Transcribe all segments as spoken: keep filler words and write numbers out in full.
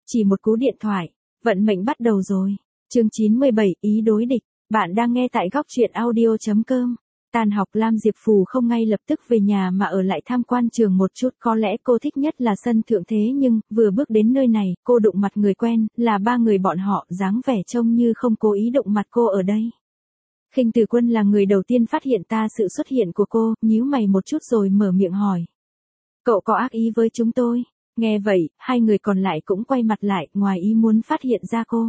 Chỉ một cú điện thoại, vận mệnh bắt đầu rồi. Chương chín mươi bảy, ý đối địch. Bạn đang nghe tại góc truyện audio chấm com. Tan học Lam Diệp Phù không ngay lập tức về nhà mà ở lại tham quan trường một chút, có lẽ cô thích nhất là sân thượng thế nhưng, vừa bước đến nơi này, cô đụng mặt người quen, là ba người bọn họ, dáng vẻ trông như không cố ý đụng mặt cô ở đây. Khinh Tử Quân là người đầu tiên phát hiện ta sự xuất hiện của cô, nhíu mày một chút rồi mở miệng hỏi. Cậu có ác ý với chúng tôi? Nghe vậy, hai người còn lại cũng quay mặt lại, ngoài ý muốn phát hiện ra cô.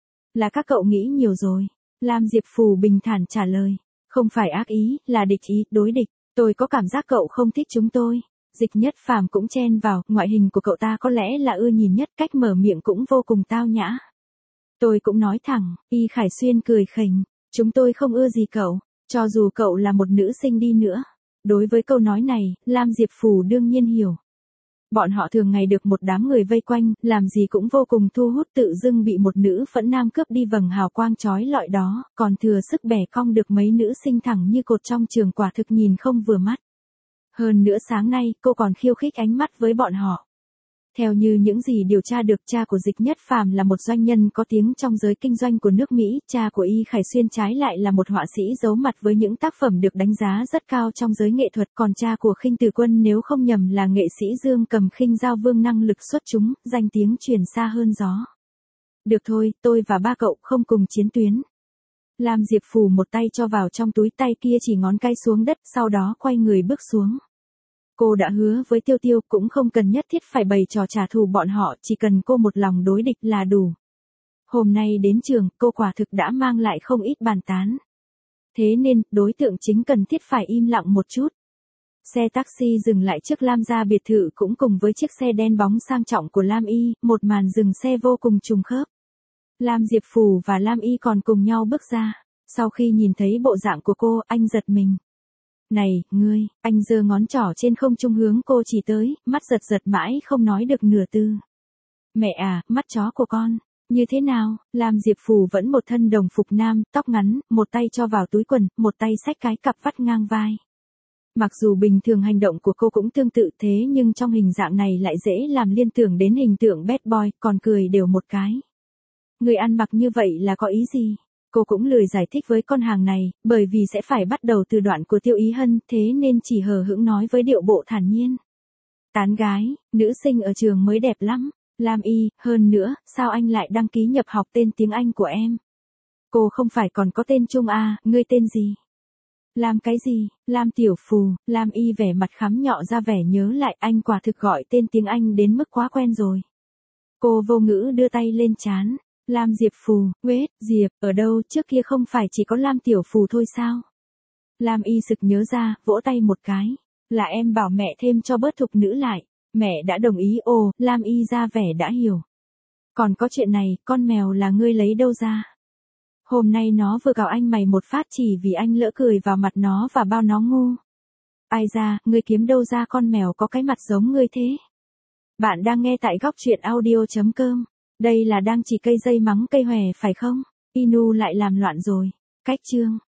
Là các cậu nghĩ nhiều rồi. Lam Diệp Phù bình thản trả lời. Không phải ác ý, là địch ý, đối địch. Tôi có cảm giác cậu không thích chúng tôi. Dịch Nhất Phàm cũng chen vào, ngoại hình của cậu ta có lẽ là ưa nhìn nhất, cách mở miệng cũng vô cùng tao nhã. Tôi cũng nói thẳng, Y Khải Xuyên cười khỉnh. Chúng tôi không ưa gì cậu, cho dù cậu là một nữ sinh đi nữa. Đối với câu nói này, Lam Diệp Phù đương nhiên hiểu. Bọn họ thường ngày được một đám người vây quanh, làm gì cũng vô cùng thu hút, tự dưng bị một nữ phẫn nam cướp đi vầng hào quang chói lọi đó, còn thừa sức bẻ cong được mấy nữ sinh thẳng như cột trong trường, quả thực nhìn không vừa mắt. Hơn nữa sáng nay, cô còn khiêu khích ánh mắt với bọn họ. Theo như những gì điều tra được, cha của Dịch Nhất Phàm là một doanh nhân có tiếng trong giới kinh doanh của nước Mỹ, cha của Y Khải Xuyên trái lại là một họa sĩ giấu mặt với những tác phẩm được đánh giá rất cao trong giới nghệ thuật, còn cha của Khinh Tử Quân nếu không nhầm là nghệ sĩ Dương Cầm Khinh Giao Vương, năng lực xuất chúng, danh tiếng truyền xa hơn gió. Được thôi, tôi và ba cậu không cùng chiến tuyến. Lam Diệp Phù một tay cho vào trong túi, tay kia chỉ ngón cái xuống đất, sau đó quay người bước xuống. Cô đã hứa với Tiêu Tiêu, cũng không cần nhất thiết phải bày trò trả thù bọn họ, chỉ cần cô một lòng đối địch là đủ. Hôm nay đến trường, cô quả thực đã mang lại không ít bàn tán. Thế nên, đối tượng chính cần thiết phải im lặng một chút. Xe taxi dừng lại trước Lam gia biệt thự cũng cùng với chiếc xe đen bóng sang trọng của Lam Y, một màn dừng xe vô cùng trùng khớp. Lam Diệp Phù và Lam Y còn cùng nhau bước ra. Sau khi nhìn thấy bộ dạng của cô, anh giật mình. Này, ngươi, anh giơ ngón trỏ trên không trung hướng cô chỉ tới, mắt giật giật mãi không nói được nửa từ. Mẹ à, mắt chó của con, như thế nào? Lam Diệp Phù vẫn một thân đồng phục nam, tóc ngắn, một tay cho vào túi quần, một tay xách cái cặp vắt ngang vai. Mặc dù bình thường hành động của cô cũng tương tự thế nhưng trong hình dạng này lại dễ làm liên tưởng đến hình tượng bad boy, còn cười đều một cái. Người ăn mặc như vậy là có ý gì? Cô cũng lười giải thích với con hàng này, bởi vì sẽ phải bắt đầu từ đoạn của Tiêu Ý Hân, thế nên chỉ hờ hững nói với điệu bộ thản nhiên. Tán gái, nữ sinh ở trường mới đẹp lắm. Lam Y, hơn nữa, sao anh lại đăng ký nhập học tên tiếng Anh của em? Cô không phải còn có tên Trung à, ngươi tên gì? Lam cái gì? Lam Tiểu Phù. Lam Y vẻ mặt khắm nhọ ra vẻ nhớ lại, anh quả thực gọi tên tiếng Anh đến mức quá quen rồi. Cô vô ngữ đưa tay lên trán. Lam Diệp Phù, Quết, Diệp, ở đâu, trước kia không phải chỉ có Lam Tiểu Phù thôi sao? Lam Y sực nhớ ra, vỗ tay một cái. Là em bảo mẹ thêm cho bớt thục nữ lại. Mẹ đã đồng ý. Ồ, Lam Y ra vẻ đã hiểu. Còn có chuyện này, con mèo là ngươi lấy đâu ra? Hôm nay nó vừa cào anh mày một phát chỉ vì anh lỡ cười vào mặt nó và bao nó ngu. Ai ra, ngươi kiếm đâu ra con mèo có cái mặt giống ngươi thế? Bạn đang nghe tại góc truyện audio chấm com. Đây là đang chỉ cây dây mắng cây hòe phải không? Inu lại làm loạn rồi. Cách chương.